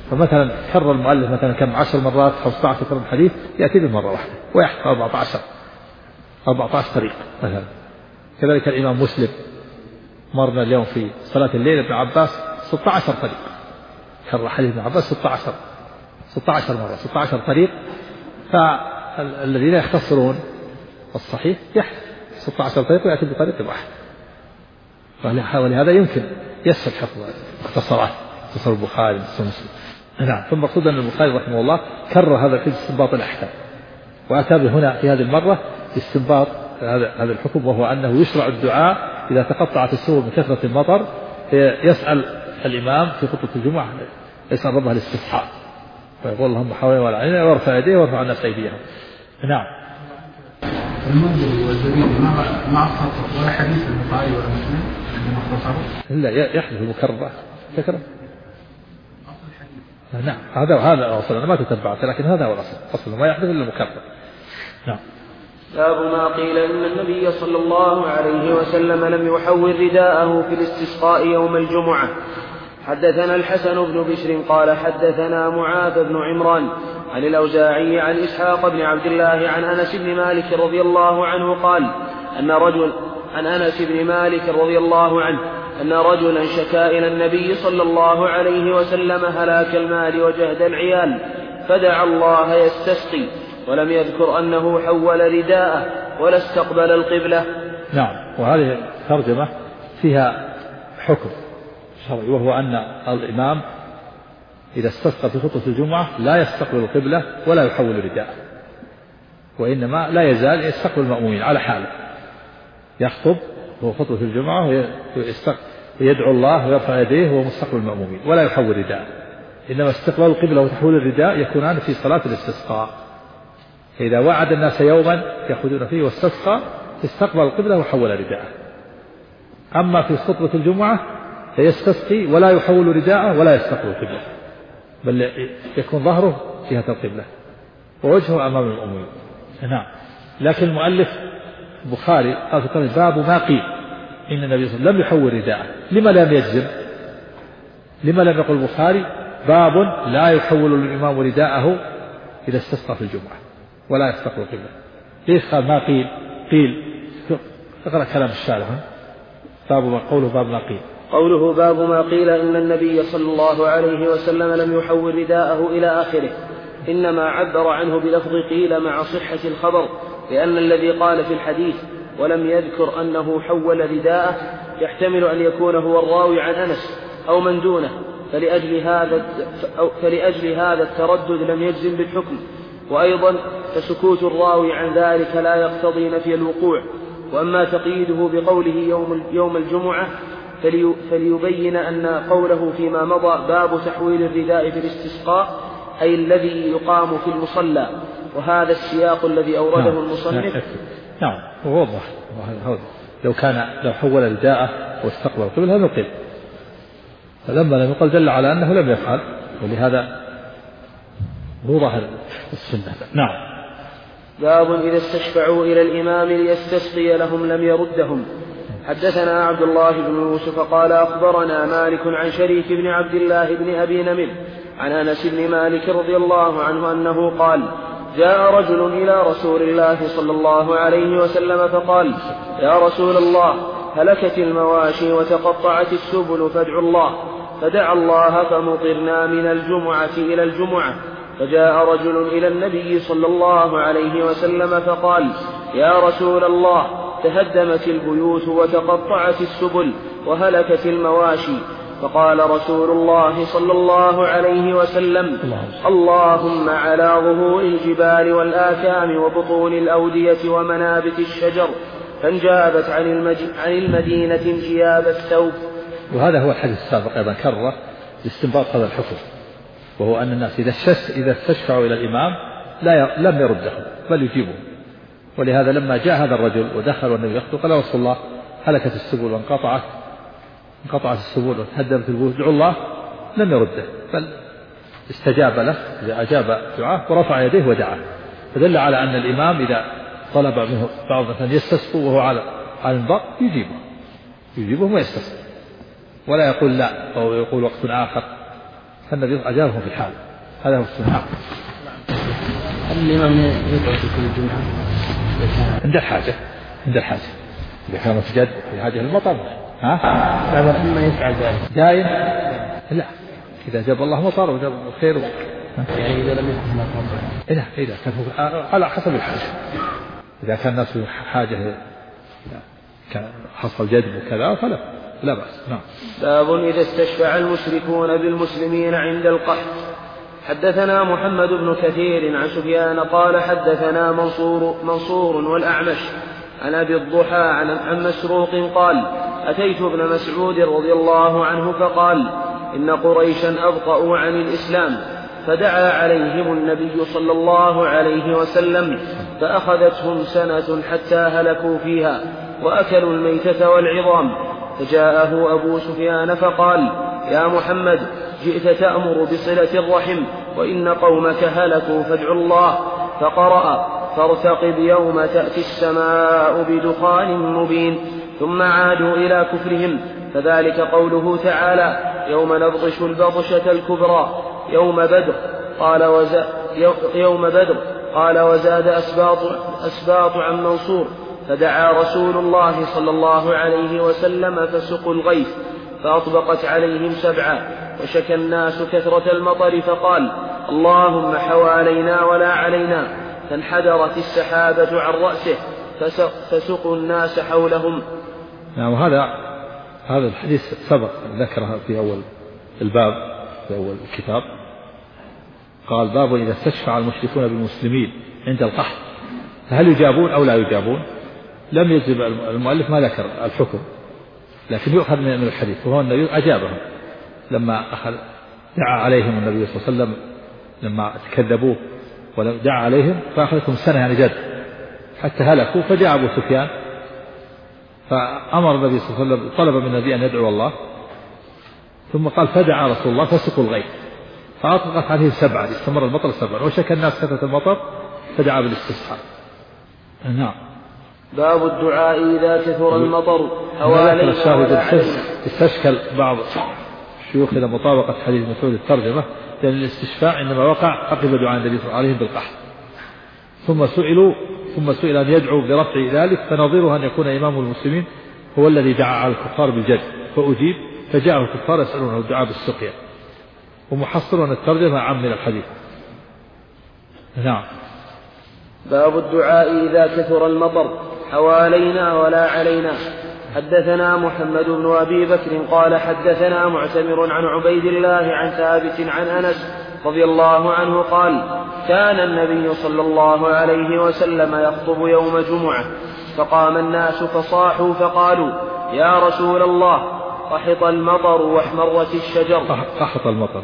فمثلا كرر المؤلف مثلا كم 10 مرات 15 كرر الحديث يأتي بمرة واحدة ويحفظ 14 طريق مثلا. كذلك الإمام مسلم مرنا اليوم في صلاة الليل ابن عباس 16 طريق، كرر حديث ابن عباس 16 مرة 16 طريق. فالذين يختصرون الصحيح يحفظ 16 طريق ويأتي بطريق واحد، ولهذا يمكن يسهل حفظ اختصارات اختصار البخاري اختصار مسلم. نعم. ثم المقصود أن البخاري رحمه الله كرر هذا في استنباط الأحكام، وأتى هنا في هذه المرة استنباط هذا الحكم، وهو أنه يشرع الدعاء إذا تقطعت السبل من كثرة المطر، يسأل الإمام في خطبة الجمعة يسأل ربه الاستسقاء فيقول اللهم حوالي ولا علينا ويرفع يديه ويرفع الناس أيديهم. نعم. المنذر والزبيدي مع الخطأ ولا حديث البخاري ولا مسلم عندما اختصروا؟ لا يحدث المكرر تكرر. نعم هذا أصل، أنا ما تتبعت لكن هذا هو الأصل، أصل ما يحدث إلا المكرر. نعم. باب ما قيل إن النبي صلى الله عليه وسلم لم يحول رداءه في الاستسقاء يوم الجمعة. حدثنا الحسن بن بشر قال حدثنا معاذ بن عمران عن الأوزاعي عن إسحاق بن عبد الله عن أنس بن مالك رضي الله عنه قال عن أنس بن مالك رضي الله عنه أن رجلا شكا إلى النبي صلى الله عليه وسلم هلاك المال وجهد العيال، فدعا الله يستسقي، ولم يذكر أنه حول رداءه ولا استقبل القبلة. نعم. وهذه الترجمة فيها حكم شرعي، وهو أن الإمام إذا استسقى في خطبة الجمعة لا يستقبل القبلة ولا يحول رداءه، وإنما لا يزال يستقبل المأمومين على حاله، يخطب وهو خطبة الجمعة ويدعو الله ويرفع يديه وهو مستقبل المأمومين ولا يحول رداءه. إنما استقبال القبلة وتحويل الرداء يكونان في صلاة الاستسقاء، فإذا وعد الناس يوما يأخذون فيه واستسقى استقبل القبلة وحول رداءه. أما في خطبة الجمعة فيستسقي ولا يحول رداءه ولا يستقبل القبلة، بل يكون ظهره جهة القبلة ووجهه أمام المأمومين. نعم. لكن المؤلف البخاري قال في باب ما قيل إن النبي صلى الله عليه وسلم لم يحول رداءه. لما لم يجزم؟ لما لم يقل البخاري باب لا يحول الإمام رداءه إذا استسقى في الجمعة ولا يستقبل القبلة؟ ليش قال ما قيل؟ اقرأ كلام الشارح. قوله باب ما قيل، قوله باب ما قيل إن النبي صلى الله عليه وسلم لم يحول رداءه إلى آخره، إنما عبر عنه بلفظ قيل مع صحة الخبر، لأن الذي قال في الحديث ولم يذكر أنه حول رداءه يحتمل أن يكون هو الراوي عن أنس أو من دونه، فلأجل هذا التردد لم يجزم بالحكم. وأيضا فسكوت الراوي عن ذلك لا يقتضي نفي الوقوع. وأما تقييده بقوله يوم الجمعة فليبين أن قوله فيما مضى باب تحويل الرداء في الاستسقاء أي الذي يقام في المصلى، وهذا السياق الذي أورده المصنف. نعم. ووضح لو حول رداءه واستقبل القبلة لم يقل، فلما لم يقل دل على أنه لم يفعل، ولهذا هو ظاهر السنة. نعم. باب إذا استشفعوا إلى الإمام ليستسقي لهم لم يردهم. حدثنا عبد الله بن يوسف قال أخبرنا مالك عن شريك بن عبد الله بن أبي نمر عن أنس بن مالك رضي الله عنه أنه قال جاء رجل إلى رسول الله صلى الله عليه وسلم فقال يا رسول الله هلكت المواشي وتقطعت السبل فادعوا الله، فدعا الله فمطرنا من الجمعة إلى الجمعة. فجاء رجل إلى النبي صلى الله عليه وسلم فقال يا رسول الله تهدمت البيوت وتقطعت السبل وهلكت المواشي. فقال رسول الله صلى الله عليه وسلم اللهم على ظهور الجبال والآكام وبطون الأودية ومنابت الشجر، فانجابت عن المدينة انجياب الثوب. وهذا هو الحديث السابق أيضا كرر لاستنباط هذا الحكم، وهو أن الناس إذا استشفعوا إلى الإمام لم يردهم بل يجيبهم. ولهذا لما جاء هذا الرجل ودخل والنبي يخطب قال رسول الله هلكت السبل وانقطعت السبل وتهدمت البيوت ادعوا الله، لم يرده بل استجاب له إذا أجاب دعاه ورفع يديه ودعاه. فدل على أن الإمام إذا طلب منه بعض مثلا يستسقوا وهو على المنبر يجيبه ويستسقي، ولا يقول لا أو يقول وقت آخر فالنبي أجابهم في الحال. هذا هو السنة. الإمام يقعد في كل جمعة عند الحاجة إذا كان في جد في حاجة المطر ما يفعل ذلك دائم لا، إذا جاب الله مطر وجاب خير يعني إذا لم يكن مطر إذا كان على حسب الحاجة. إذا كان الناس في حاجة كان حصل جدب وكذا فلا بأس. نعم. باب إذا استشفع المشركون بالمسلمين عند القحط. حدثنا محمد بن كثير عن سفيان قال حدثنا منصور والأعمش عن أبي الضحى عن مسروق قال أتيت ابن مسعود رضي الله عنه فقال إن قريشا أبطأوا عن الإسلام فدعا عليهم النبي صلى الله عليه وسلم فأخذتهم سنة حتى هلكوا فيها وأكلوا الميتة والعظام. فجاءه أبو سفيان فقال يا محمد جئت تأمر بصلة الرحم وإن قومك هلكوا فادعوا الله. فقرأ فارتقب يوم تأتي السماء بدخان مبين ثم عادوا إلى كفرهم. فذلك قوله تعالى يوم نبطش البطشة الكبرى يوم بدر قال وزاد أسباط عن منصور. فدعا رسول الله صلى الله عليه وسلم فسقوا الغيث فأطبقت عليهم 7 وشكى الناس كثرة المطر فقال اللهم حوالينا ولا علينا فانحدرت السحابة عن رأسه فسقوا الناس حولهم. نعم. هذا الحديث سبق ذكرها في أول الباب في أول الكتاب. قال باب إذا استشفع المشركون بالمسلمين عند القحط فهل يجابون أو لا يجابون. لم يجب المؤلف ما ذكر الحكم لكن يؤخذ من الحديث وهو النبي أجابهم لما دعا عليهم النبي صلى الله عليه وسلم لما تكذبوه ودعا عليهم فأخذتهم سنة يعني جد حتى هلكوا. فجاء أبو سفيان فأمر النبي صلى الله عليه وسلم طلب من النبي أن يدعو الله ثم قال فدعا رسول الله فسقوا الغيث فأطلقت عليهم 7 استمر المطر 7 وشكى الناس كثرة المطر فدعا بالاستسقاء. نعم. باب الدعاء إذا كثر المطر حوالينا استشكل بعض الشيوخ إلى مطابقة حديث مسعود الترجمة لأن الاستشفاء عندما وقع عقب دعاء النبي صلى الله عليه وسلم بالقحط ثم سئل أن يدعو برفع ذلك فنظيره أن يكون إمام المسلمين هو الذي دعا على الكفار بالجد فأجيب فجاءه الكفار يسألونه الدعاء بالسقيا ومحصر أن الترجمة عام من الحديث. نعم. باب الدعاء إذا كثر المطر حوالينا ولا علينا. حدثنا محمد بن أبي بكر قال حدثنا معتمر عن عبيد الله عن ثابت عن أنس رضي الله عنه قال كان النبي صلى الله عليه وسلم يخطب يوم جمعة فقام الناس فصاحوا فقالوا يا رسول الله قحط المطر واحمرت الشجر. قحط المطر.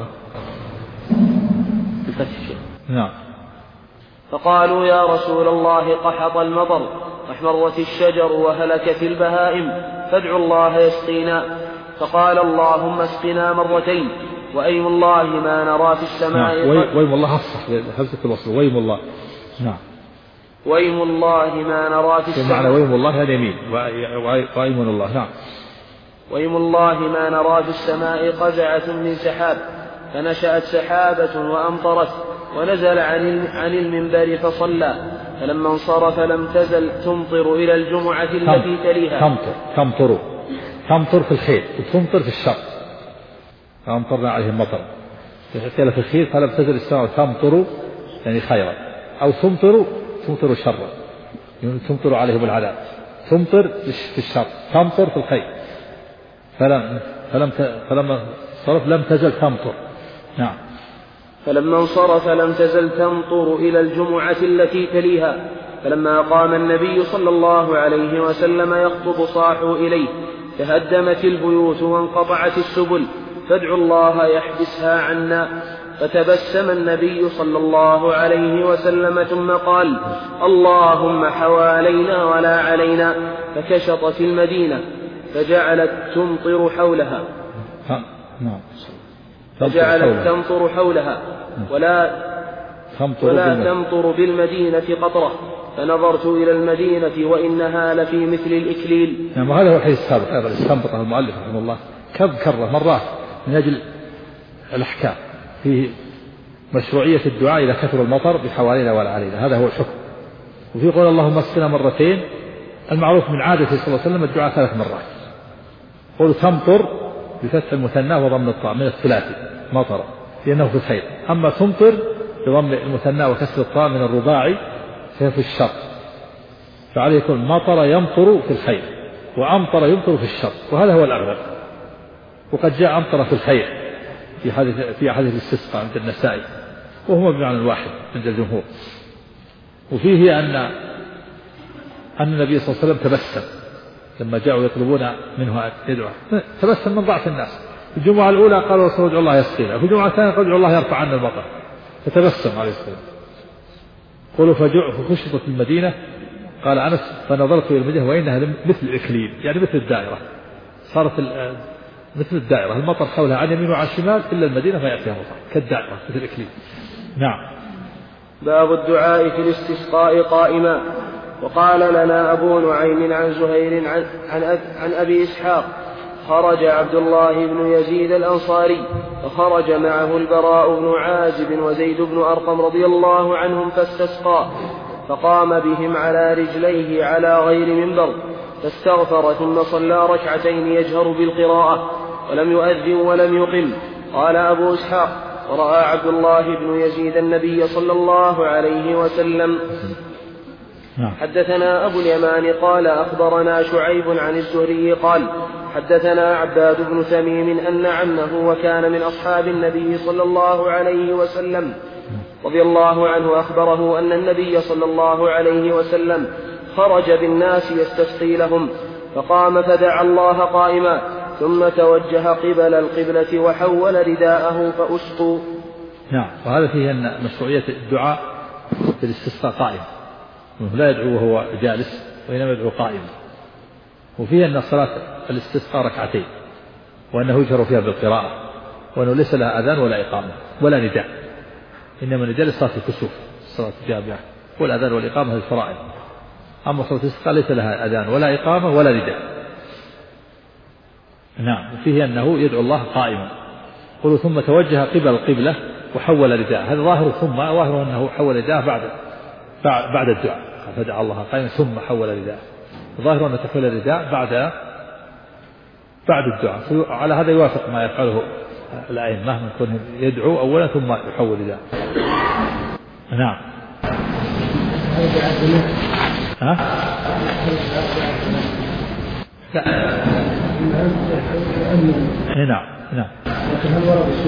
نعم. فقالوا يا رسول الله قحط المطر واحمرت الشجر وهلكت البهائم فادعوا الله يسقينا. فقال اللهم اسقنا 2 مرتين وأيم الله ما نرى في السماء. ويم الله الصح همزة الوصل ويم الله. نعم. ويم الله ما نرى في السماء. معنى ويم الله هذا يمين وأيم الله. نعم. ويم الله ما نرى في السماء قزعة من سحاب فنشأت سحابة وأمطرت ونزل عن المنبر فصلى فلما انصرف لم تزل تمطر إلى الجمعة التي تليها. تمطر في الخير وتمطر في الشر. فأمطرنا عليهم مطر قيل في الخير فلم تزل السماء تمطر يعني خيرا أو تمطر شرا يعني تمطر عليهم العذاب. تمطر في الشر تمطر في الخير فلما انصرف لم تزل تمطر. نعم. فلما انصرف لم تزل تمطر إلى الجمعة التي تليها. فلما قام النبي صلى الله عليه وسلم يخطب صاحوا إليه تهدمت البيوت وانقطعت السبل فادعوا الله يحبسها عنا. فتبسم النبي صلى الله عليه وسلم ثم قال اللهم حوالينا ولا علينا. فكشطت المدينة فجعلت تمطر حولها تمطر حولها ولا تمطر بالمدينة قطرة. فنظرت إلى المدينة وإنها لفي مثل الإكليل. نعم. وهذا هو الحديث السابق أيضا استنبطه المؤلف رحمه الله كم كرة مرات من أجل الأحكام فيه مشروعية الدعاء إذا كثر المطر بحوالينا ولا علينا، هذا هو الحكم. وفي قول اللهم اسقنا مرتين، المعروف من عادته صلى الله عليه وسلم الدعاء 3 مرات. قول تمطر بفتح المثنى وضم الطاء من الثلاثي مطر لأنه في الخير، أما تمطر بضم المثنى وكسر الطاء من الرباعي فهي في الشر، فعليه يكون مطر يمطر في الخير وأمطر يمطر في الشر، وهذا هو الأغلب. وقد جاء أمطر في الخير في حديث الاستسقاء عند النسائي وهو بمعنى واحد عند الجمهور. وفيه أن النبي صلى الله عليه وسلم تبسم لما جاءوا يطلبون منه أن يدعو، تبسم من ضعف الناس. في الجمعة الأولى قالوا رسول ادعوا الله يسقينا، وفي الجمعة الثانية قالوا الله يرفع عنا المطر، فتبسم عليه السلام. قالوا فخشطت المدينة، قال أنس فنظرت إلى المدينة وإنها مثل الإكليل، يعني مثل الدائرة، صارت مثل الدائرة، المطر حولها عن يمين وعن شمال إلا المدينة فيأتيها مطر كالدائرة مثل الإكليل. نعم. باب الدعاء في الاستسقاء قائما. وقال لنا أبو نعيم عن زهير عن أبي إسحاق خرج عبد الله بن يزيد الأنصاري فخرج معه البراء بن عازب وزيد بن أرقم رضي الله عنهم فاستسقى، فقام بهم على رجليه على غير منبر فاستغفر ثم صلى ركعتين يجهر بالقراءة ولم يؤذن ولم يقم. قال أبو إسحاق ورأى عبد الله بن يزيد النبي صلى الله عليه وسلم. حدثنا أبو اليمان قال أخبرنا شعيب عن الزهري قال حدثنا عباد بن تميم أن عمه وكان من أصحاب النبي صلى الله عليه وسلم رضي الله عنه أخبره أن النبي صلى الله عليه وسلم خرج بالناس يستسقي لهم، فقام فدعا الله قائما ثم توجه قبل القبلة وحول رداءه فأسقوا. نعم. وهذا فيه أن مشروعية الدعاء في الاستسقاء قائم، لا يدعو وهو جالس وإنما يدعو قائما. وفيه أن صلاة الاستسقاء ركعتين، وأنه يجهر فيها بالقراءة، وأنه ليس لها أذان ولا إقامة ولا نداء، إنما النداء لصلاة الكسوف الصلاة الجامعة، والأذان والإقامة هذه الفرائض. أما صلاة الاستسقاء ليس لها أذان ولا إقامة ولا نداء. نعم. وفيه أنه يدعو الله قائما. قلوا ثم توجه قبل القبلة وحول رداءه، هذا ظاهر، ثم ظاهر أنه حول رداءه بعد الدعاء، فدعا الله قائما ثم حول رداءه، ظاهر أن تحويل الرداء بعد الدعاء. على هذا يوافق ما يفعله الأئمة من كونه يدعو أولا ثم يحول رداءه. نعم. ها؟ لا. نعم. نعم. لكن هل ورد الشيء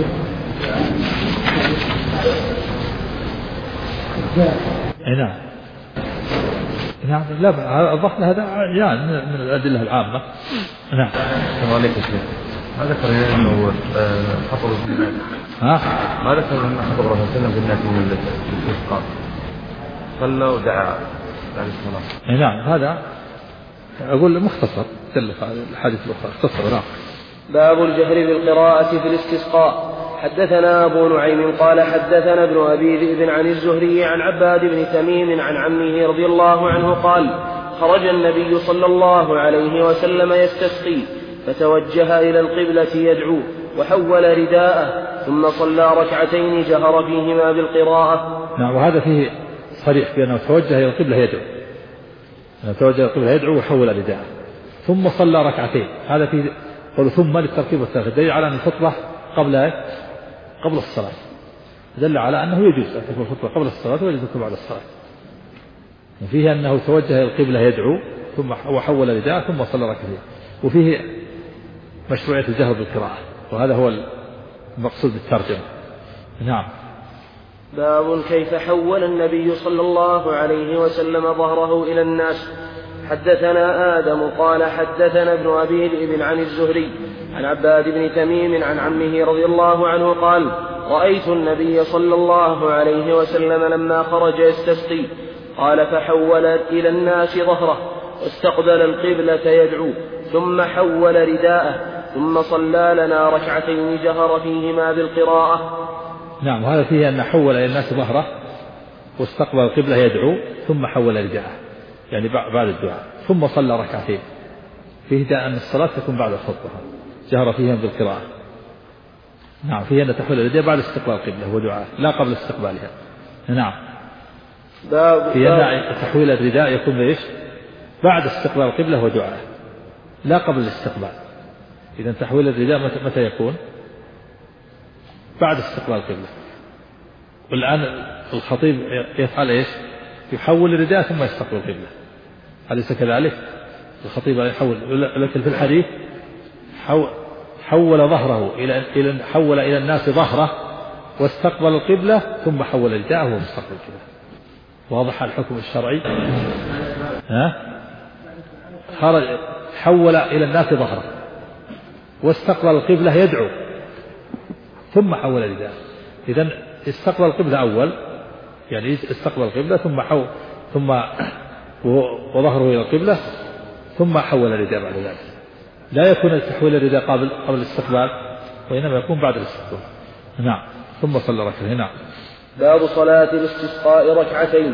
نعم. نعم. لا، الظهر هذا يعني من الأدلة العامة. نعم. السلام عليكم شيخ. ما ذكر أنه حفظ الناس. ما ذكر أنه حفظ رسول الله صلى الله عليه وسلم في الاستسقاء صلى ودعا بعد الصلاة. نعم. هذا أقول مختصر الحديث الأخرى اختصر. نعم. باب الجهر بالقراءة في الاستسقاء. حدثنا أبو نعيم قال حدثنا ابن أبي ذئب عن الزهري عن عباد بن تميم عن عمه رضي الله عنه قال خرج النبي صلى الله عليه وسلم يستسقي فتوجه إلى القبلة يدعو وحول رداءه ثم صلى ركعتين جهر فيهما بالقراءة. نعم. وهذا فيه صريح بأنه توجه إلى القبلة يدعو، توجه إلى القبلة يدعو وحول رداءه ثم صلى ركعتين. هذا فيه قالوا ثم للترتيب والتأخير، دليل على أن الخطبة قبل الصلاة، دل على أنه يجوز أن تكون الخطبة قبل الصلاة ويجوز أن تكون بعد الصلاة. وفيه أنه توجه إلى القبلة يدعو ثم وحول رداءه ثم صلى ركعتين. وفيه مشروعية الجهر بالقراءة، وهذا هو المقصود بالترجمة. نعم. باب كيف حول النبي صلى الله عليه وسلم ظهره إلى الناس. حدثنا آدم قال حدثنا ابن أبي ذئب عن الزهري عن عباد بن تميم عن عمه رضي الله عنه قال رأيت النبي صلى الله عليه وسلم لما خرج يستسقي قال فحول إلى الناس ظهره واستقبل القبلة يدعو ثم حول رداءه ثم صلى لنا ركعتين جهر فيهما بالقراءة. نعم. وهذا فيه أن حول إلى الناس ظهره واستقبل القبلة يدعو ثم حول رداءه، يعني بعد الدعاء، ثم صلى ركعتين. فيه أن الصلاة تكون بعد الخطبة جهر فيها بالقراءة. نعم فيه أن تحويل الرداء بعد استقبال القبلة ودعاء لا قبل استقبالها. نعم في أن تحويل الرداء يكون ليش بعد استقبال القبلة ودعاء لا قبل الاستقبال. إذا تحويل الرداء متى يكون؟ بعد استقبال القبلة. والآن الخطيب يفعل إيش؟ يحول الرداء ثم يستقبل القبلة، أليس كذلك؟ الخطيب يحول، لكن في الحديث حول ظهره حول إلى الناس ظهره واستقبل القبلة ثم حول رداءه ومستقبل القبلة. واضح الحكم الشرعي؟ حول إلى الناس ظهره واستقبل القبلة يدعو ثم حول رداءه. إذن استقبل القبلة أول، يعني استقبل القبلة ثم وظهره إلى القبلة ثم حول الرداء بعد ذلك. لا يكون تحويل الرداء قبل الاستقبال، وإنما يكون بعد الاستقبال. نعم ثم صلى ركعتين. نعم. باب صلاة الاستسقاء ركعتين.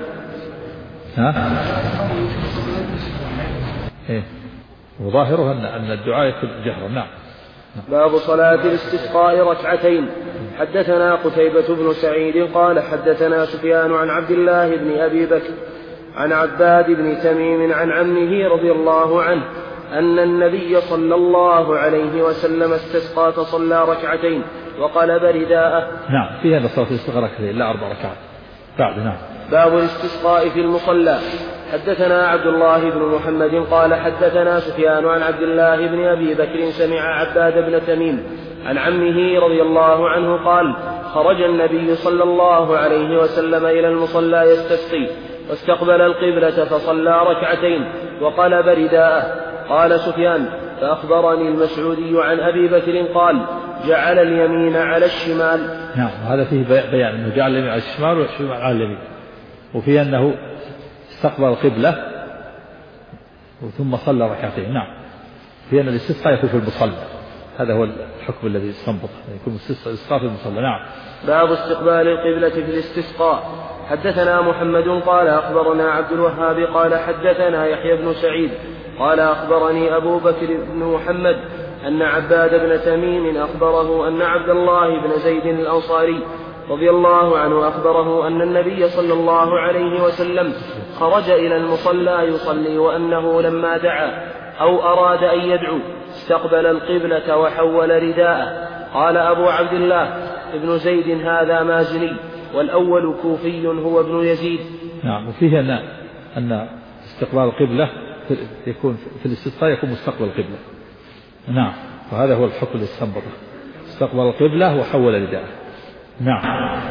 وظاهره أن الدعاء يكون جهرا. نعم. باب صلاة الاستسقاء ركعتين. حدثنا قتيبة بن سعيد قال حدثنا سفيان عن عبد الله بن أبي بكر عن عباد بن تميم عن عمه رضي الله عنه أن النبي صلى الله عليه وسلم استسقى فصلى ركعتين وقلب رداءه. نعم فيها أن صلاة الاستسقاء ركعتين لا 4 ركعات بعد. نعم. باب الاستسقاء في المصلى. حدثنا عبد الله بن محمد قال حدثنا سفيان عن عبد الله بن أبي بكر سمع عباد بن تميم عن عمه رضي الله عنه قال خرج النبي صلى الله عليه وسلم إلى المصلى يستسقي واستقبل القبلة فصلى ركعتين وقلب رداءه. قال سفيان فأخبرني المسعودي عن أبي بكر قال جعل اليمين على الشمال. نعم هذا فيه بيان أنه جعل اليمين على الشمال والشمال على اليمين، وفيه أنه استقبل القبلة ثم صلى ركعتين. نعم فيه أن الاستسقاء يكون في المصلى، هذا هو الحكم الذي استنبط يكون الاستسقاء في المصلى. نعم. باب استقبال القبلة في الاستسقاء. حدثنا محمد قال أخبرنا عبد الوهاب قال حدثنا يحيى بن سعيد قال أخبرني أبو بكر بن محمد أن عباد بن تميم أخبره أن عبد الله بن زيد الأنصاري رضي الله عنه أخبره أن النبي صلى الله عليه وسلم خرج إلى المصلى يصلي، وأنه لما دعا أو أراد أن يدعو استقبل القبلة وحول رداءه. قال أبو عبد الله ابن زيد هذا مازني، والأول كوفي هو ابن يزيد. نعم وفيه أن استقبال القبلة يكون في الاستسقاء يكون مستقبل القبلة. نعم وهذا هو الحكم اللي استنبطه، استقبل القبلة وحول رداءه. نعم.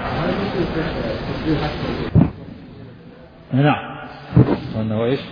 نعم وأنه إيش؟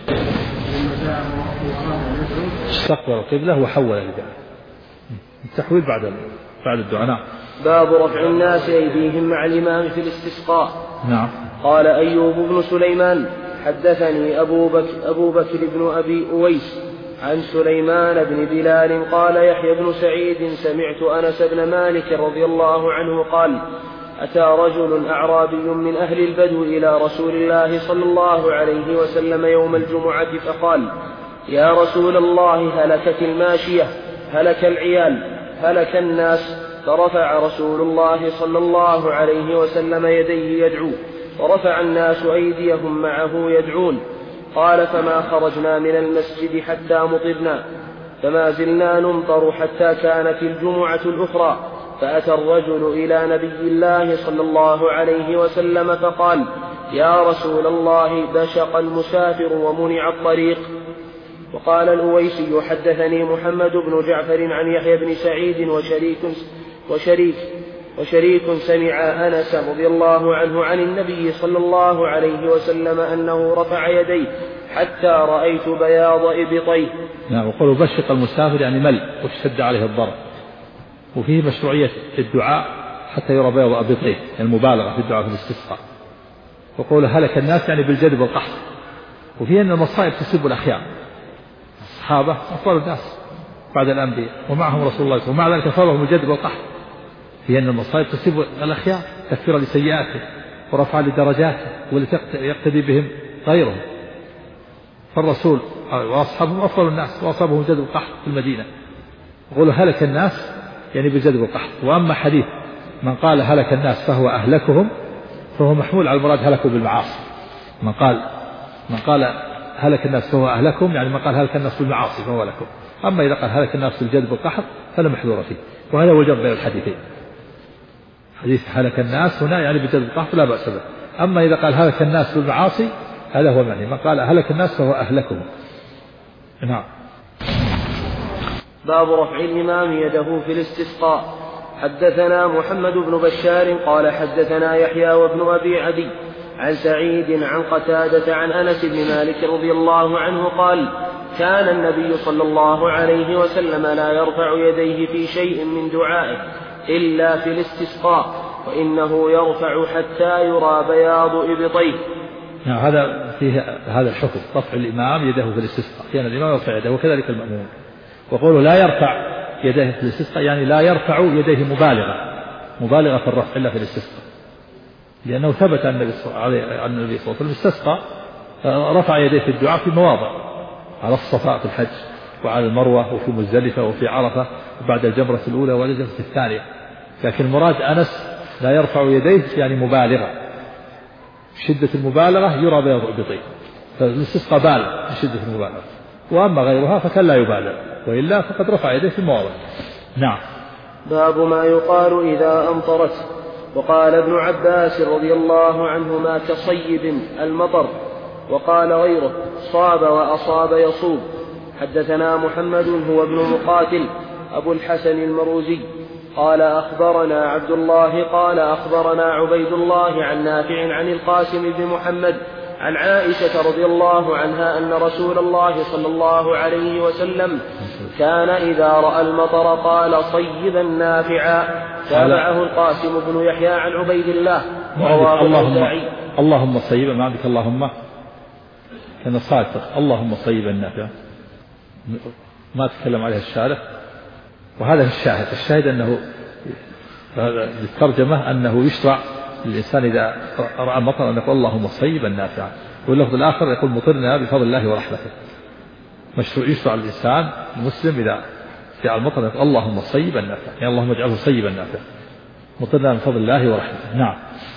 استقبل القبلة وحول رداءه، التحويل بعد الدعاء. نعم. باب رفع الناس أيديهم مع الإمام في الاستسقاء. نعم. قال أيوب بن سليمان حدثني أبو بكر بن أبي أويس عن سليمان بن بلال قال يحيى بن سعيد سمعت أنس بن مالك رضي الله عنه قال أتى رجل أعرابي من أهل البدو إلى رسول الله صلى الله عليه وسلم يوم الجمعة فقال يا رسول الله هلكت الماشية، هلك العيال، هلك الناس. فرفع رسول الله صلى الله عليه وسلم يديه يدعو، ورفع الناس أيديهم معه يدعون. قال فما خرجنا من المسجد حتى مطرنا، فما زلنا نمطر حتى كانت الجمعة الأخرى، فأتى الرجل إلى نبي الله صلى الله عليه وسلم فقال يا رسول الله بشق المسافر ومنع الطريق. وقال الأويسي حدثني محمد بن جعفر عن يحيى بن سعيد وشريك سمع أنس رضي الله عنه عن النبي صلى الله عليه وسلم أنه رفع يديه حتى رأيت بياض إبطيه. نعم وقالوا بشق المسافر يعني مل واشتد عليه الضرر، وفيه مشروعية الدعاء حتى يرى بياض إبطيه، المبالغة في الدعاء في الاستسقاء. وقول هلك الناس يعني بالجدب والقحط، وفيه أن المصائب تصيب الأخيار، الصحابة أفضل الناس بعد الأنبياء ومعهم رسول الله، ومع ذلك أصابهم الجدب والقحط، في أن المصائب تصيب الأخيار تكفير لسيئاته ورفع لدرجاته وليقتدي بهم غيرهم. فالرسول وأصحابه أفضل الناس وأصابهم جدب القحط في المدينة. يقولوا هلك الناس يعني بالجدب والقحط. وأما حديث من قال هلك الناس فهو أهلكهم فهو محمول على المراد هلكوا بالمعاصي. من قال هلك الناس فهو أهلكهم يعني من قال هلك الناس بالمعاصي فهو لكم. أما إذا قال هلك الناس بالجدب والقحط فلا محذور فيه. وهذا هو الجمع بين الحديثين. حديث هلك الناس هنا يعني بالجدب والقحط لا بأس به. أما إذا قال هلك الناس بالمعاصي هذا هو المعنى. من قال هلك الناس فهو أهلكهم. نعم. باب رفع الإمام يده في الاستسقاء. حدثنا محمد بن بشار قال حدثنا يحيى وابن أبي عدي عن سعيد عن قتادة عن أنس بن مالك رضي الله عنه قال كان النبي صلى الله عليه وسلم لا يرفع يديه في شيء من دعائه إلا في الاستسقاء وإنه يرفع حتى يرى بياض إبطيه. هذا فيه هذا الحكم رفع الإمام يده في الاستسقاء. كان الإمام يرفع يده وكذلك المأمون. وقوله لا يرفع يديه في الاستسقاء يعني لا يرفع يديه مبالغة في الرفع إلا في الاستسقاء. لأنه ثبت أن النبي صلى الله عليه وسلم استسقى رفع يديه في الدعاء في مواضع على الصفاء في الحج وعلى المروة وفي مزدلفة وفي عرفة وبعد الجمرة الأولى والجمرة الثانية. لكن المراد أنس لا يرفع يديه يعني مبالغة شدة المبالغة يرى بياض إبطيه. فالاستسقاء بالغ في شدة المبالغة. وأما غيرها فكان لا يبالغ وإلا فقد رفع يديه في المواضع. نعم. باب ما يقال إذا أمطرت. وقال ابن عباس رضي الله عنهما كصيب المطر. وقال غيره صاب وأصاب يصوب. حدثنا محمد هو ابن مقاتل أبو الحسن المروزي قال أخبرنا عبد الله قال أخبرنا عبيد الله عن نافع عن القاسم بن محمد عن عائشة رضي الله عنها أن رسول الله صلى الله عليه وسلم كان إذا رأى المطر قال صيبا نافعا. تابعه القاسم بن يحيى عن عبيد الله ورواه الأوزاعي. اللهم صيبا ما عندك اللهم كان صادق اللهم صيبا نافعا ما تكلم عليه الشارع. وهذا الشاهد أنه الترجمة أنه يشرع للإنسان إذا رأى المطر أن يقول اللهم صيبا نافعا. واللفظ الآخر يقول مطرنا بفضل الله ورحمته. مشروع يشرع للإنسان المسلم إذا جاء المطر يقول اللهم صيبا نافعا يعني اللهم اجعله صيبا نافعا مطرنا بفضل الله ورحمته. نعم.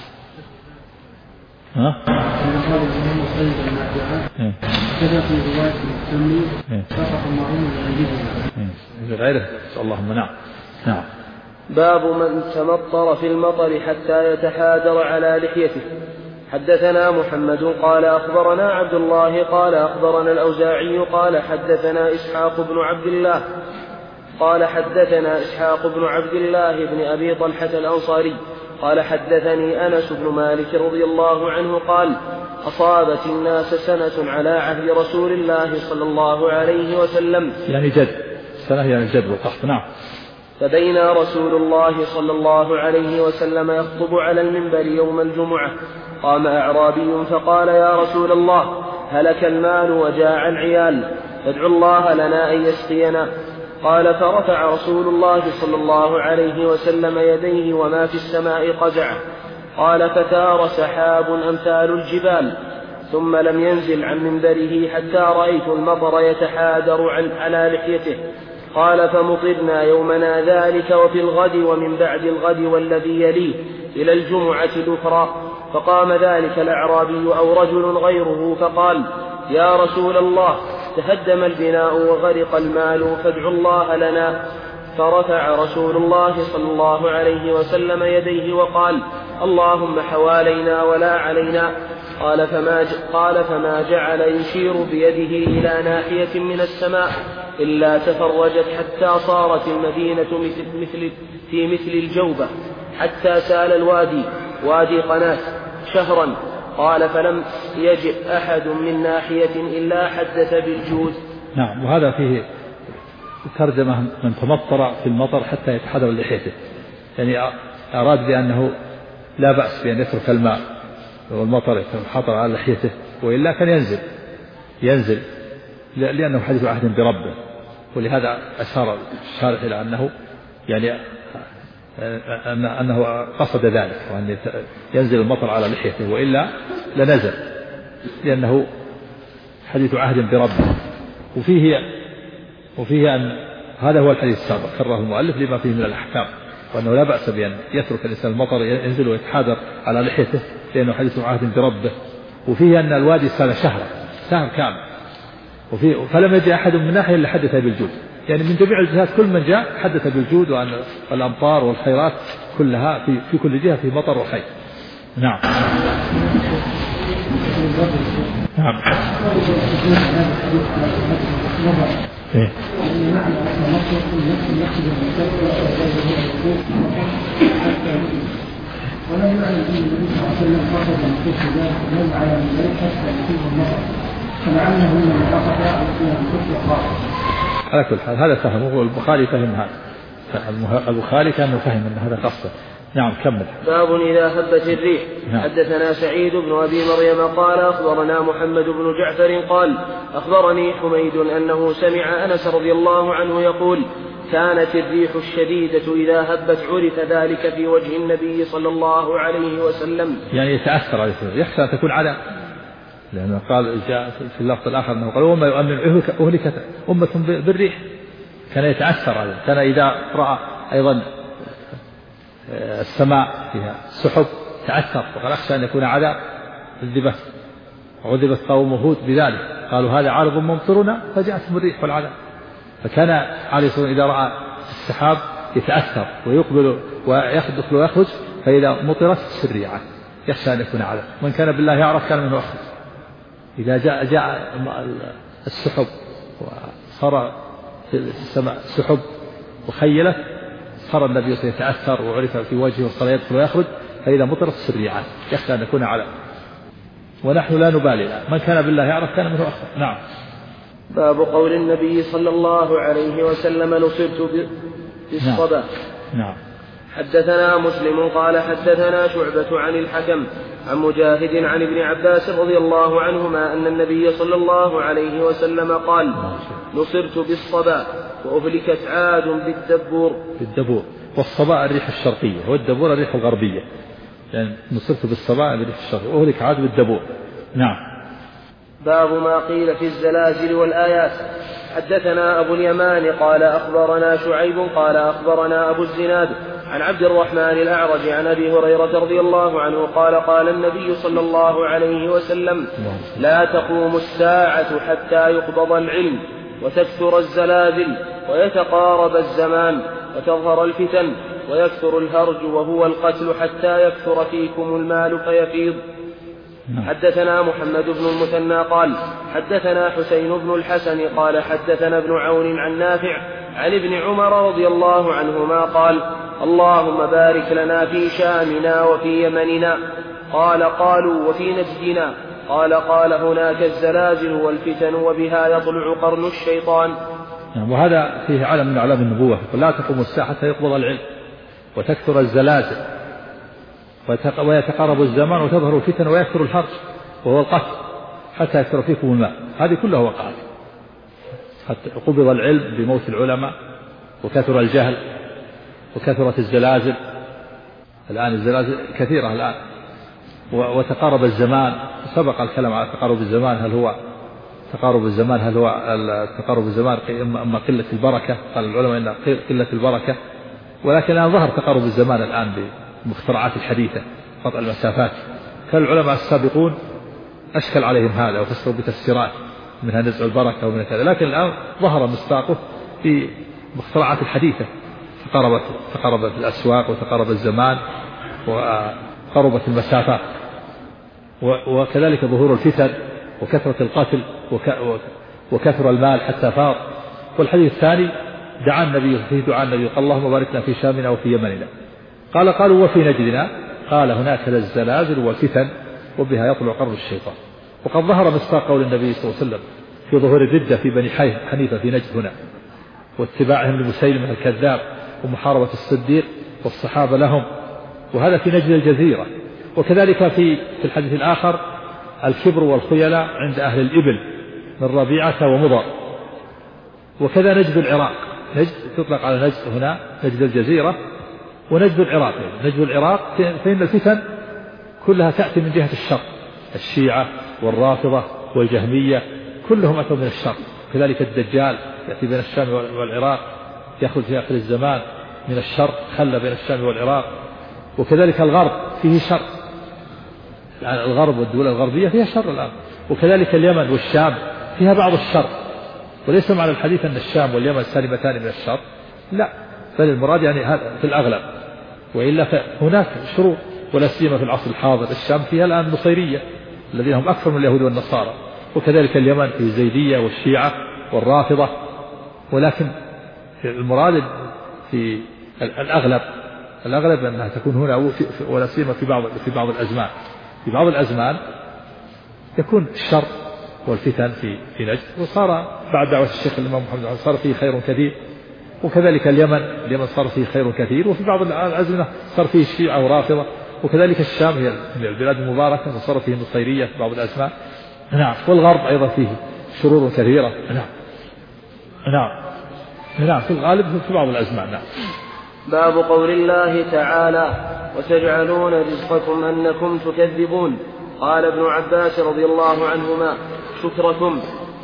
كذا في رواية المسلمين فقط معهم غيره اللهم. نعم. باب من تمطر في المطر حتى يتحادر على لحيته. حدثنا محمد قال أخبرنا عبد الله قال أخبرنا الأوزاعي قال حدثنا إسحاق بن عبد الله بن أبي طلحة الأنصاري قال حدثني أنس بن مالك رضي الله عنه قال أصابت الناس سنة على عهد رسول الله صلى الله عليه وسلم يعني سنة يعني جد والقحط. نعم. فبين رسول الله صلى الله عليه وسلم يخطب على المنبر يوم الجمعة قام أعرابي فقال يا رسول الله هلك المال وجاع العيال فادعوا الله لنا أن يسقينا. قال فرفع رسول الله صلى الله عليه وسلم يديه وما في السماء قزعه. قال فثار سحاب أمثال الجبال ثم لم ينزل عن منبره حتى رأيت المطر يتحادر على لحيته. قال فمطرنا يومنا ذلك وفي الغد ومن بعد الغد والذي يليه إلى الجمعة الأخرى. فقام ذلك الأعرابي أو رجل غيره فقال يا رسول الله تهدم البناء وغرق المال فادعوا الله لنا. فرفع رسول الله صلى الله عليه وسلم يديه وقال اللهم حوالينا ولا علينا. قال فما جعل يشير بيده إلى ناحية من السماء إلا تفرجت حتى صارت المدينة في مثل الجوبة حتى سال الوادي وادي قناة شهرا. قال فلم يجئ أحد من ناحية إلا حدث بالجود. نعم. وهذا فيه ترجمة من تمطر في المطر حتى يتحدر لحيته يعني أراد بأنه لا بأس بأن يترك الماء والمطر يتحدر على لحيته وإلا كان ينزل لأنه حديث عهد بربه. ولهذا أشار الشارح إلى أنه يعني أنه قصد ذلك وأن ينزل المطر على لحيته وإلا لنزل لأنه حديث عهد بربه. وفيه أن هذا هو الحديث السابق كرره المؤلف لما فيه من الأحكام، وأنه لا بأس بأن يترك الإنسان المطر ينزل ويتحاذر على لحيته لأنه حديث عهد بربه. وفيه أن الوادي سال شهر كامل، فلم يجي أحد من ناحية إلا حدث بالجود، يعني من جميع الجهات كل من جاء حدث بالجود وأن الأمطار والخيرات كلها في كل جهة في مطر وخير. نعم. نعم. إيه؟ ولا يعلم ان النبي صلى الله عليه وسلم قصد النصوص ذلك ونزع على من ذلك حتى يصيب المطر، فلعله من قصد ان يكون الكفر خاص. على كل حال هذا فهمه، والبخاري فهم هذا، البخاري كان فهم ان هذا قصده. نعم كمل. باب إذا هبت الريح. نعم. حدثنا سعيد بن أبي مريم قال أخبرنا محمد بن جعفر قال أخبرني حميد أنه سمع أنس رضي الله عنه يقول كانت الريح الشديدة إذا هبت عرف ذلك في وجه النبي صلى الله عليه وسلم، يعني يتأثر عليه، يخشى أن تكون عذاب، لأنه قال جاء في اللفظ الآخر أنه قال وما يؤمن أهلكت أمة بالريح، كان يتأثر عليه. كان إذا رأى أيضا السماء فيها سحب تأثر وقال أخشى أن يكون عذاب، عذبت قوم هود بذلك، قالوا هذا عارض ممطرنا فجاءتهم الريح والعذاب. فكان عليه الصلاة والسلام إذا رأى السحاب يتأثر ويقبل ويدخل ويخرج، فإذا مطرت سريعا يخشى أن يكون عذاب. من كان بالله يعرف كان منه أخرج. إذا جاء السحب وصار في السماء سحب وخيلت، صار النبي صلى الله عليه وسلم يتأثر وعرف في وجهه وصار يدخل ويخرج، فإذا مطرت سريعا يخشى أن يكون عذاب. ونحن لا نبالي، من كان بالله يعرف كان منه أخرج. نعم. باب قول النبي صلى الله عليه وسلم نصرت بالصبا. نعم. حدثنا مسلم قال حدثنا شعبة عن الحكم عن مجاهد عن ابن عباس رضي الله عنهما أن النبي صلى الله عليه وسلم قال نصرت بالصبا وأهلكت عاد بالدبور. والصبا الريح الشرقية والدبور الريح الغربية، يعني نصرت بالصبا الريح الشرقية وأهلك عاد بالدبور. نعم. باب ما قيل في الزلازل والآيات. حدثنا أبو اليمان قال أخبرنا شعيب قال أخبرنا أبو الزناد عن عبد الرحمن الأعرج عن أبي هريرة رضي الله عنه قال قال النبي صلى الله عليه وسلم لا تقوم الساعة حتى يقبض العلم وتكثر الزلازل ويتقارب الزمان وتظهر الفتن ويكثر الهرج وهو القتل حتى يكثر فيكم المال فيفيض. حدثنا محمد بن المثنى قال حدثنا حسين بن الحسن قال حدثنا ابن عون عن نافع عن ابن عمر رضي الله عنهما قال اللهم بارك لنا في شامنا وفي يمننا. قالوا وفي نجدنا. قال هناك الزلازل والفتن وبها يطلع قرن الشيطان. وهذا فيه علم من أعلام النبوة، لا تقوم الساعة حتى يقبض العلم وتكثر الزلازل ويتقارب الزمان وتظهر الفتن ويكثر الحرج وهو القتل حتى يكثر فيكم الماء. هذه كلها وقعت، حتى قبض العلم بموت العلماء وكثر الجهل وكثرت الزلازل. الآن الزلازل كثيرة الآن. وتقارب الزمان، سبق الكلام على تقارب الزمان، هل هو تقارب الزمان أما قلة البركة؟ قال العلماء إن قلة البركة، ولكن الآن ظهر تقارب الزمان الآن بالمخترعات الحديثة، قطع المسافات. كان العلماء السابقون أشكل عليهم هذا وفسروا بتفسيرات منها نزع البركة ومن كذا، لكن الآن ظهر مصداقه في المخترعات الحديثة، تقاربت الأسواق وتقارب الزمان وقربت المسافات، وكذلك ظهور الفتن وكثرة القتل وكثر المال حتى فاض. والحديث الثاني دعا النبي قال اللهم بارك لنا في شامنا وفي يمننا. قالوا وفي نجدنا. قال هناك الزلازل والفتن وبها يطلع قرن الشيطان. وقد ظهر مصداق قول النبي صلى الله عليه وسلم في ظهور الردة في بني حنيفة في نجد هنا، واتباعهم لمسيلمة الكذاب ومحاربة الصديق والصحابة لهم، وهذا في نجد الجزيرة. وكذلك في الحديث الآخر الكبر والخيلاء عند أهل الإبل من ربيعة ومضر. وكذا نجد العراق، نجد تطلق على نجد هنا نجد الجزيرة ونجد العراق. نجد العراق فإن الفتن كلها تأتي من جهة الشرق، الشيعة والرافضة والجهمية كلهم أتوا من الشرق. كذلك الدجال يأتي بين الشام والعراق يخرج في آخر الزمان من الشرق خلى بين الشام والعراق. وكذلك الغرب فيه شر، يعني الغرب والدول الغربية فيها شر الآن. وكذلك اليمن والشام فيها بعض الشر، وليس معنى الحديث أن الشام واليمن سالمتان من الشر، لا، بل المراد يعني هذا في الأغلب، وإلا فهناك شرور، ولا سيما في العصر الحاضر الشام فيها الآن النصيرية الذين هم أكثر من اليهود والنصارى، وكذلك اليمن في الزيدية والشيعة والرافضة. ولكن المراد في الأغلب أنها تكون هنا، ولا سيما في بعض الأزمان. في بعض الأزمان يكون الشر والفتن في نجد، وصار بعد دعوة الشيخ الإمام محمد صار فيه خير كثير. وكذلك اليمن صار فيه خير كثير، وفي بعض الأزمنة صار فيه الشيعة ورافضة. وكذلك الشام هي البلاد المباركة وصار فيه النصيرية في بعض الأزمان. نعم. والغرب أيضا فيه شرور كثيرة. نعم في الغالب في بعض الأزمان. نعم. باب قول الله تعالى: وتجعلون رزقكم أنكم تكذبون. قال ابن عباس رضي الله عنهما: شكركم.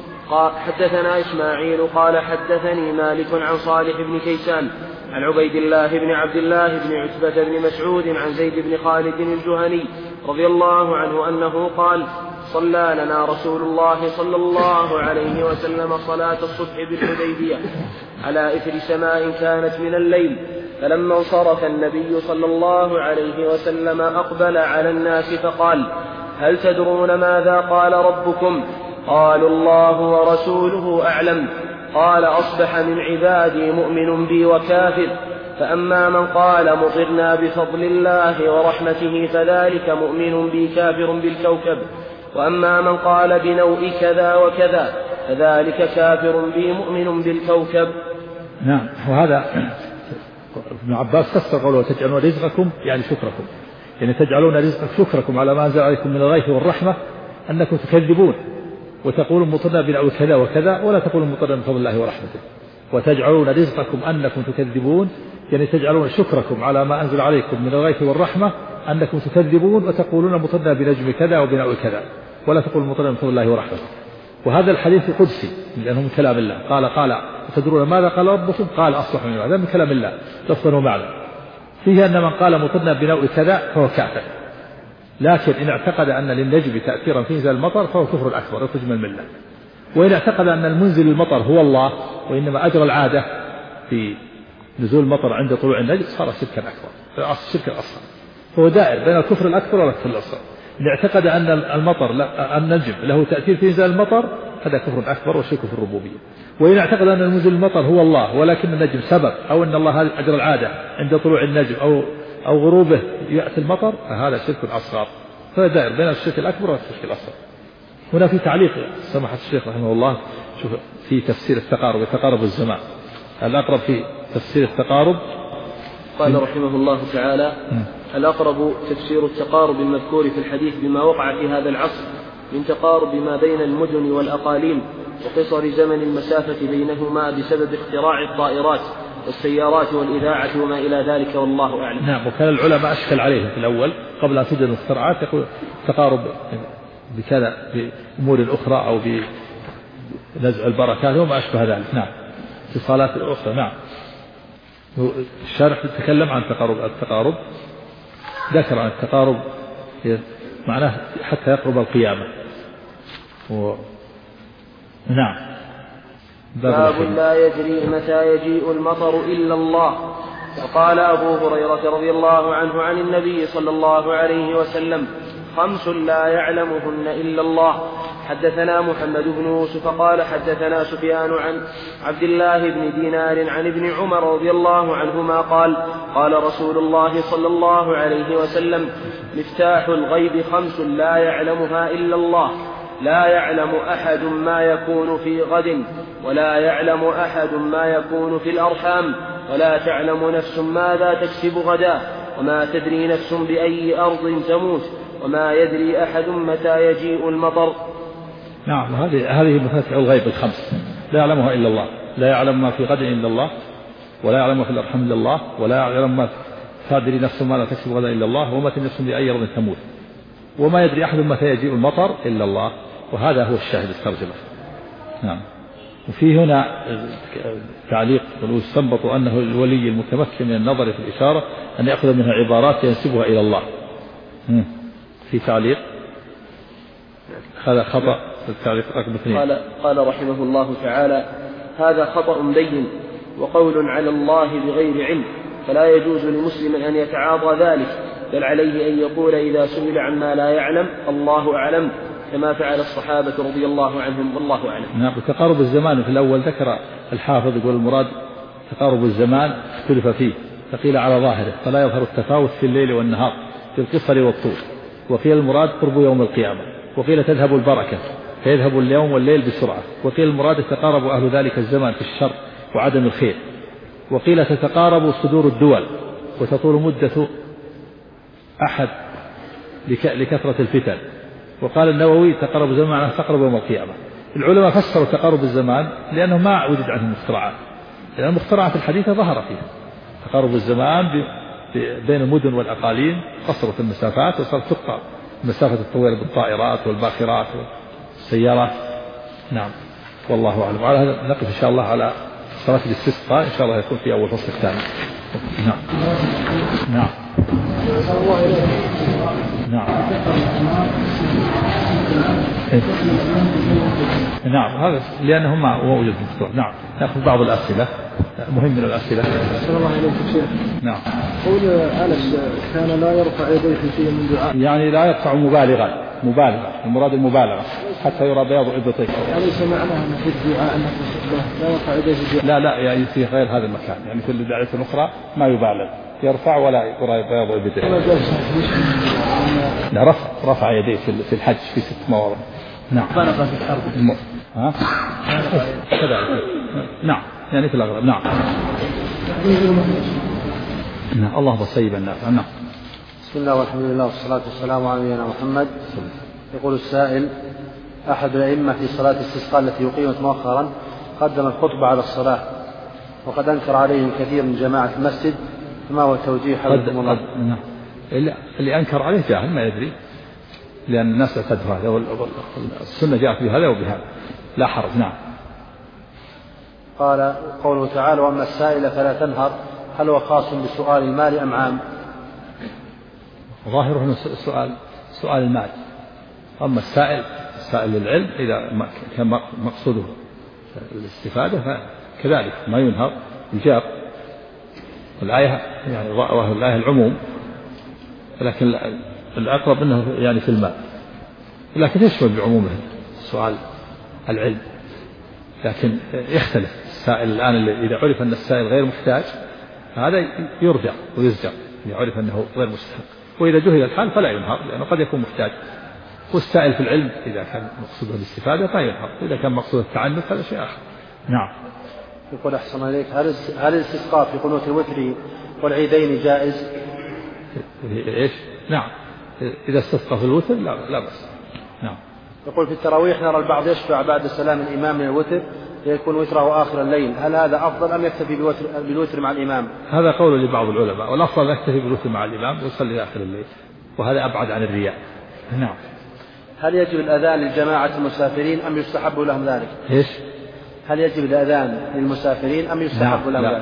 حدثنا إسماعيل قال حدثني مالك عن صالح بن كيسان عن عبيد الله بن عبد الله بن عتبة بن مسعود عن زيد بن خالد الجهني رضي الله عنه أنه قال: صلى لنا رسول الله صلى الله عليه وسلم صلاة الصبح بالحديبية على إثر سماء كانت من الليل، فلما انصرف النبي صلى الله عليه وسلم أقبل على الناس فقال: هل تدرون ماذا قال ربكم؟ قالوا: الله ورسوله أعلم. قال: أصبح من عبادي مؤمن بي وكافر، فأما من قال مطرنا بفضل الله ورحمته فذلك مؤمن بي كافر بالكوكب، وأما من قال بنوء كذا وكذا فذلك كافر بي مؤمن بالكوكب. نعم. وهذا ابن عباس فسر قوله: تجعلون رزقكم يعني شكركم، يعني تجعلون شكركم على ما أنزل عليكم من الغيث والرحمة أنكم تكذبون وتقولون مطرنا بنوء كذا وكذا، ولا تقولون مطرنا بفضل الله ورحمته. وتجعلون رزقكم أنكم تكذبون يعني تجعلون شكركم على ما أنزل عليكم من الغيث والرحمة أنكم تكذبون وتقولون مطرنا بنجم كذا وبنوء كذا، ولا تقولون مطرنا بفضل الله ورحمته. وهذا الحديث قدسي لأنه من كلام الله. قال تدرون ماذا قال ربكم؟ قال: أصبح من هذا من كلام الله لفظا ومعنى. فيه أن من قال مطرنا بنوء كذا فهو كافر، لكن إن اعتقد أن للنجم تأثيرا في إنزال المطر فهو كفر أكبر يخرج من الملة. وإن اعتقد أن المنزل المطر هو الله وإنما أجرى العادة في نزول المطر عند طلوع النجم صار شركا أكبر، الشرك الأصغر. هو دائر بين الكفر الأكبر والكفر الأصغر. إن اعتقد أن المطر النجم له تأثير في إنزال المطر هذا كفر أكبر وشرك في الربوبية. وإن اعتقد أن المنزل المطر هو الله ولكن النجم سبب، أو أن الله أجرى العادة عند طلوع النجم أو غروبه يأتي المطر، فهذا شرك أصغر. فهو دائر بين الشرك الأكبر والشرك الأصغر. هنا في تعليق سماحة الشيخ رحمه الله، شوف في تفسير التقارب وتقارب الزمان. الأقرب في تفسير التقارب قال رحمه الله تعالى: الأقرب تفسير التقارب المذكور في الحديث بما وقع في هذا العصر من تقارب ما بين المدن والأقاليم وقصر زمن المسافة بينهما بسبب اختراع الطائرات والسيارات والإذاعة وما إلى ذلك، والله أعلم. نعم. وكان العلماء أشكل عليهم في الأول قبل أن توجد الاختراعات يقول تقارب بكذا بأمور أخرى أو بنزع البركات وما أشبه ذلك. نعم. اتصالات أخرى. نعم. الشارح يتكلم عن التقارب ذكر عن التقارب معناه حتى يقرب القيامة. نعم. باب لا يدري متى يجيء المطر إلا الله. وقال أبو هريرة رضي الله عنه عن النبي صلى الله عليه وسلم: 5 لا يعلمهن إلا الله. حدثنا محمد بن يوسف قال حدثنا سفيان عن عبد الله بن دينار عن ابن عمر رضي الله عنهما قال: قال رسول الله صلى الله عليه وسلم: مفتاح الغيب 5 لا يعلمها إلا الله. لا يعلم أحد ما يكون في غد، ولا يعلم أحد ما يكون في الأرحام، ولا تعلم نفس ماذا تكسب غدا، وما تدري نفس بأي أرض تموت، وما يدري أحد متى يجيء المطر. نعم. هذه مفاتيح الغيب 5 لا يعلمها إلا الله. لا يعلم ما في غد إلا الله، ولا يعلم ما في الأرحام إلا الله، ولا يعلم ما تدري نفس ماذا تكسب غدا إلا الله، وما تدري نفس بأي أرض تموت، وما يدري أحد متى يجيء المطر إلا الله. وهذا هو الشاهد الترجمة. نعم. وفي هنا تعليق يستنبط أنه الولي المتمكن من النظر في الإشارة أن يأخذ منها عبارات ينسبها إلى الله. في تعليق هذا خطأ في التعليق رقم 2. قال رحمه الله تعالى: هذا خطأ بين وقول على الله بغير علم، فلا يجوز لمسلم أن يتعاطى ذلك، بل عليه أن يقول إذا سئل عما لا يعلم الله أعلم، كما فعل الصحابة رضي الله عنهم والله أعلم. نعم. تقارب الزمان في الأول ذكر الحافظ يقول المراد تقارب الزمان اختلف فيه، فقيل على ظاهره فلا يظهر التفاوت في الليل والنهار في القصر والطول، وقيل المراد قرب يوم القيامة، وقيل تذهب البركة فيذهب اليوم والليل بسرعة، وقيل المراد تقارب أهل ذلك الزمان في الشر وعدم الخير، وقيل تتقارب صدور الدول وتطول مدة أحد لكثرة الفتن. وقال النووي تقارب الزمان تقرب يوم القيامة. العلماء فسروا تقارب الزمان لأنه ما وجد عنهم مخترعات، لأن المخترعات الحديثة ظهر فيها تقارب الزمان بين المدن والأقاليم، قصرت المسافات وصارت تقطع المسافة الطويلة بالطائرات والباخرات والسيارات. نعم والله أعلم. وعلى هذا نقف إن شاء الله على صلاة الاستسقاء، إن شاء الله يكون في أول فصل الثاني. نعم نعم نعم نعم. هذا لأنه ما وجد مفتوح. نعم. نأخذ بعض الأسئلة، مهم من الأسئلة. صلى الله عليه وسلم. نعم. قول أنس كان لا يرفع يديه في شيء من دعاء، يعني لا يرفع مبالغة، المراد المبالغة حتى يرى بياض إبطيه. يعني سمعناها أن في الدعاء أنه لا يرفع يديه في الدعاء. لا يعني في غير هذا المكان، يعني في الدعاء الأخرى ما يبالغ، يرفع ولا يرى بياض إبطيه. لا رفع يديه في الحج في 6 مواضع. نعم. فرق في الأرض. كذلك. نعم يعني في الأغلب. نعم. نعم. الله بصيب الناس. نعم. بسم الله والحمد لله والصلاة والسلام على نبينا محمد. يقول السائل: أحد الأئمة في صلاة الاستسقاء التي أقيمت مؤخرا قدم الخطبة على الصلاة، وقد أنكر عليه الكثير من جماعة المسجد، فما هو توجيه حفظكم الله؟ اللي أنكر عليه جاهل ما يدري، لأن الناس اعتادوا هذا، السنة جاءت بهذا وبهذا، لا حرج. نعم. قال قوله تعالى: وأما السائل فلا تنهر، هل هو خاص بسؤال المال أم عام؟ ظاهره أنه سؤال المال. أما السائل للعلم إذا كان مقصوده الاستفادة فكذلك ما ينهر الجار. الآية يعني ظاهر الآية العموم، لكن الأقرب أنه يعني في المال، لكن يشمل بعمومه سؤال العلم. لكن يختلف السائل الآن إذا عرف أن السائل غير محتاج هذا يرجع ويزجر، يعرف أنه غير مستحق. وإذا جهل الحال فلا ينهر، لأنه قد يكون محتاج. والسائل في العلم إذا كان مقصوده الاستفادة فينهر، إذا كان مقصوده التعنت هذا شيء آخر. نعم. يقول أحسن عليك: هل الاستسقاء في قنوت الوتر والعيدين جائز؟ إيش؟ نعم. إذا استسقى في الوتر لا بأس. نعم. يقول: في التراويح نرى البعض يشفع بعد سلام الإمام من الوتر ليكون وتره آخر الليل، هل هذا أفضل أم يكتفي بالوتر مع الإمام؟ هذا قول لبعض العلماء، والأفضل يكتفي بالوتر مع الإمام ويصلي آخر الليل، وهذا أبعد عن الرياء. نعم. هل يجب الأذان للجماعة المسافرين أم يستحب لهم ذلك؟ إيش؟ هل يجب الأذان للمسافرين أم يستحب لهم ذلك؟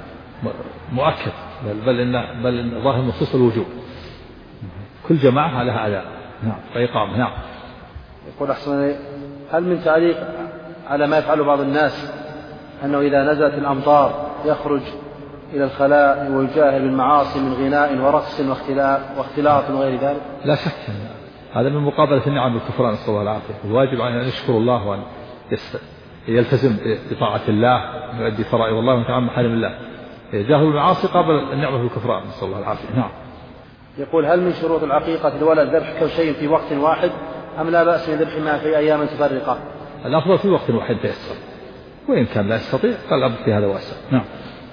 مؤكد، بل إن ظاهر نصوص الوجوب، كل جماعة لها أذان. نعم. وإقامة. نعم. يقول أحسن: هل من تعليق على ما يفعل بعض الناس أنه إذا نزلت الأمطار يخرج إلى الخلاء ويجاهر بالمعاصي من غناء ورقص واختلاط وغير ذلك؟ لا شك هذا من مقابلة النعم بالكفران، نسأل الله العافية. الواجب أن يشكر الله وأن يلتزم بطاعة الله ويؤدي فرائض الله ويتعامل محارم الله. جاهل بالمعاصي قابل النعمة بالكفران، نسأل الله العافية. نعم. يقول: هل من شروط العقيقة الولد ذبح كل شيء في وقت واحد أم لا بأس من ذبح ما في أيام متفرقة؟ الأفضل في وقت واحد تيسر، وإن كان لا يستطيع فالأمر في هذا واسع. نعم.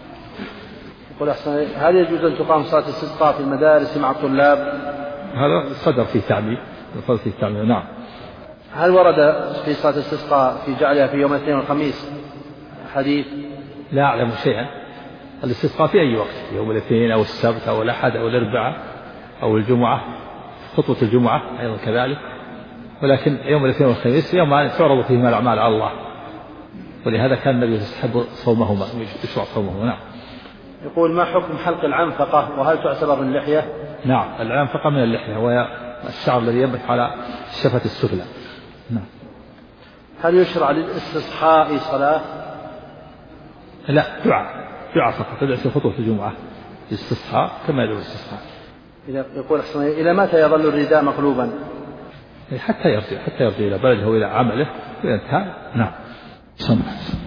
يقول أحسن: هل يجوز أن تقام صلاة الاستسقاء في المدارس مع الطلاب؟ هذا صدر فيه تعليل. نعم. هل ورد في صلاة الاستسقاء في جعلها في يوم الاثنين والخميس حديث؟ لا أعلم شيئا. الاستسقاء في أي وقت، يوم الاثنين أو السبت أو الأحد أو الأربعاء أو الجمعة، خطوة الجمعة أيضا كذلك، ولكن يوم الاثنين والخميس يوم تعرض فيهما الأعمال على الله. ولهذا كان النبي يستحب صومهما يشرع صومهما. نعم. يقول ما حكم حلق العنفقة وهل تعتبر من اللحية؟ نعم العنفقة من اللحية وهي الشعر الذي ينبت على الشفة السفلى. نعم. هل يشرع للاستصحاء صلاة؟ لا دعاء فقط تدعو في خطوة الجمعة الاستصحاء كما يدعو الاستصحاء. يقول إلى متى يظل الرداء مقلوبا؟ حتى يرجع إلى بلده وإلى عمله وينتهى. نعم.